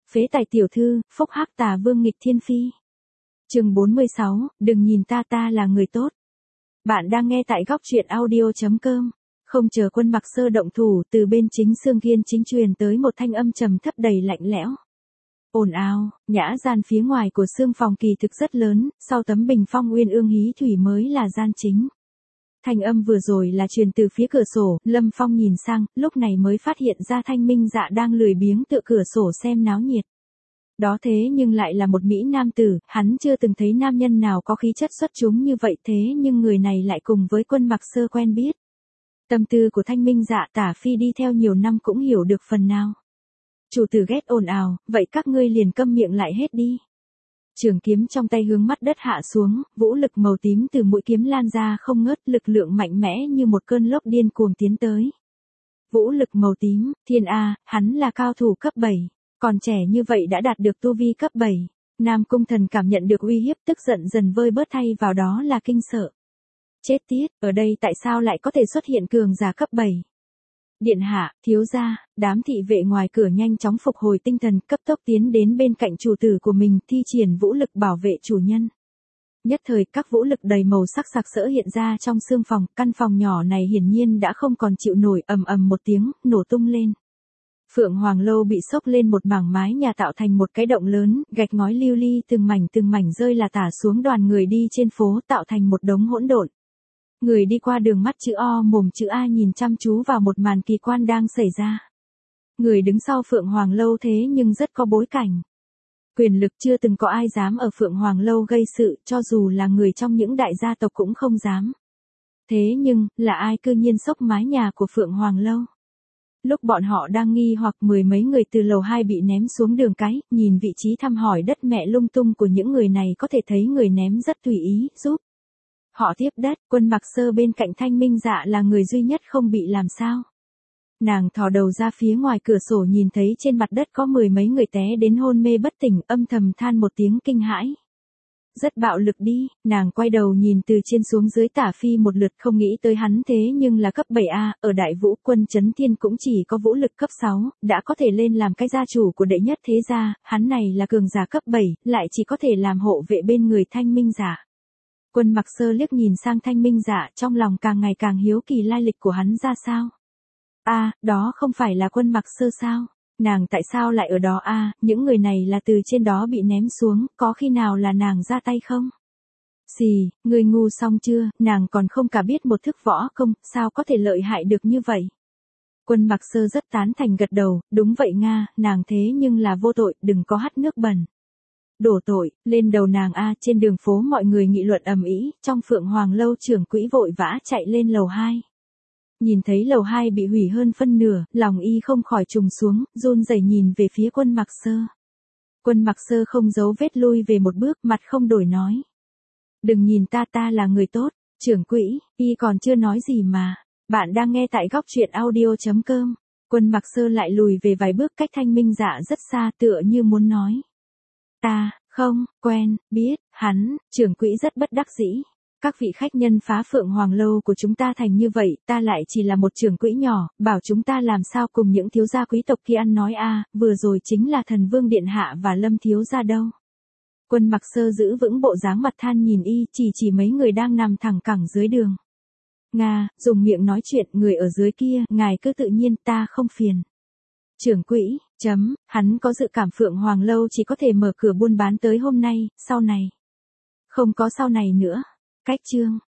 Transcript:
Phế tài tiểu thư, phúc hắc tà vương nghịch thiên phi. Chương 46, đừng nhìn ta là người tốt. Bạn đang nghe tại góc truyện audio.com. Không chờ Quân Mặc Sơ động thủ, từ bên chính xương kiên chính truyền tới một thanh âm trầm thấp đầy lạnh lẽo. Ồn ào, nhã gian phía ngoài của xương phòng kỳ thực rất lớn, sau tấm bình phong uyên ương hí thủy mới là gian chính. Thanh âm vừa rồi là truyền từ phía cửa sổ, Lâm Phong nhìn sang, lúc này mới phát hiện ra Thanh Minh Dạ đang lười biếng tựa cửa sổ xem náo nhiệt. Đó thế nhưng lại là một mỹ nam tử, hắn chưa từng thấy nam nhân nào có khí chất xuất chúng như vậy, thế nhưng người này lại cùng với Quân Mặc Sơ quen biết. Tâm tư của Thanh Minh Dạ Tả Phi đi theo nhiều năm cũng hiểu được phần nào. Chủ tử ghét ồn ào, vậy các ngươi liền câm miệng lại hết đi. Trường kiếm trong tay hướng mắt đất hạ xuống, vũ lực màu tím từ mũi kiếm lan ra không ngớt, lực lượng mạnh mẽ như một cơn lốc điên cuồng tiến tới. Vũ lực màu tím, thiên A, hắn là cao thủ cấp 7, còn trẻ như vậy đã đạt được tu vi cấp 7. Nam Cung Thần cảm nhận được uy hiếp, tức giận dần vơi bớt, thay vào đó là kinh sợ. Chết tiết, ở đây tại sao lại có thể xuất hiện cường giả cấp 7? Điện hạ, thiếu gia, đám thị vệ ngoài cửa nhanh chóng phục hồi tinh thần, cấp tốc tiến đến bên cạnh chủ tử của mình, thi triển vũ lực bảo vệ chủ nhân. Nhất thời các vũ lực đầy màu sắc sặc sỡ hiện ra trong xương phòng, căn phòng nhỏ này hiển nhiên đã không còn chịu nổi, ầm ầm một tiếng, nổ tung lên. Phượng Hoàng Lâu bị sốc lên một mảng mái nhà tạo thành một cái động lớn, gạch ngói lưu ly từng mảnh rơi là tả xuống, đoàn người đi trên phố tạo thành một đống hỗn độn. Người đi qua đường mắt chữ O mồm chữ A nhìn chăm chú vào một màn kỳ quan đang xảy ra. Người đứng sau Phượng Hoàng Lâu thế nhưng rất có bối cảnh. Quyền lực chưa từng có ai dám ở Phượng Hoàng Lâu gây sự, cho dù là người trong những đại gia tộc cũng không dám. Thế nhưng, là ai cư nhiên sốc mái nhà của Phượng Hoàng Lâu? Lúc bọn họ đang nghi hoặc, mười mấy người từ lầu 2 bị ném xuống đường cái, nhìn vị trí thăm hỏi đất mẹ lung tung của những người này có thể thấy người ném rất tùy ý, giúp. Họ tiếp đất, Quân Mặc Sơ bên cạnh Thanh Minh Dạ là người duy nhất không bị làm sao. Nàng thò đầu ra phía ngoài cửa sổ nhìn thấy trên mặt đất có mười mấy người té đến hôn mê bất tỉnh, âm thầm than một tiếng kinh hãi. Rất bạo lực đi, nàng quay đầu nhìn từ trên xuống dưới Tả Phi một lượt, không nghĩ tới hắn thế nhưng là cấp 7A, ở Đại Vũ Quân Chấn Thiên cũng chỉ có vũ lực cấp 6, đã có thể lên làm cái gia chủ của đệ nhất thế gia, hắn này là cường giả cấp 7, lại chỉ có thể làm hộ vệ bên người Thanh Minh Dạ. Quân Mặc Sơ liếc nhìn sang Thanh Minh Dạ, trong lòng càng ngày càng hiếu kỳ lai lịch của hắn ra sao. Đó không phải là Quân Mặc Sơ sao? Nàng tại sao lại ở đó những người này là từ trên đó bị ném xuống, có khi nào là nàng ra tay không? Xì, người ngu xong chưa, nàng còn không cả biết một thức võ công, sao có thể lợi hại được như vậy? Quân Mặc Sơ rất tán thành gật đầu, đúng vậy Nga, nàng thế nhưng là vô tội, đừng có hắt nước bẩn. Đổ tội, lên đầu nàng trên đường phố mọi người nghị luận ầm ĩ, trong Phượng Hoàng Lâu trưởng quỹ vội vã chạy lên lầu 2. Nhìn thấy lầu 2 bị hủy hơn phân nửa, lòng y không khỏi trùng xuống, run rẩy nhìn về phía Quân Mặc Sơ. Quân Mặc Sơ không giấu vết lui về một bước, mặt không đổi nói. Đừng nhìn ta là người tốt, trưởng quỹ, y còn chưa nói gì mà. Bạn đang nghe tại góc truyện audio.com. Quân Mặc Sơ lại lùi về vài bước cách Thanh Minh Dạ rất xa, tựa như muốn nói. Ta, không, quen, biết, hắn, trưởng quỹ rất bất đắc dĩ. Các vị khách nhân phá Phượng Hoàng Lâu của chúng ta thành như vậy, ta lại chỉ là một trưởng quỹ nhỏ, bảo chúng ta làm sao cùng những thiếu gia quý tộc kia ăn nói vừa rồi chính là Thần Vương Điện Hạ và Lâm thiếu gia đâu. Quân Mặc Sơ giữ vững bộ dáng mặt than nhìn y, chỉ mấy người đang nằm thẳng cẳng dưới đường. Nga, dùng miệng nói chuyện, người ở dưới kia, ngài cứ tự nhiên, ta không phiền. Trưởng quỹ, hắn có dự cảm Phượng Hoàng Lâu chỉ có thể mở cửa buôn bán tới hôm nay, sau này. Không có sau này nữa. Cách chương.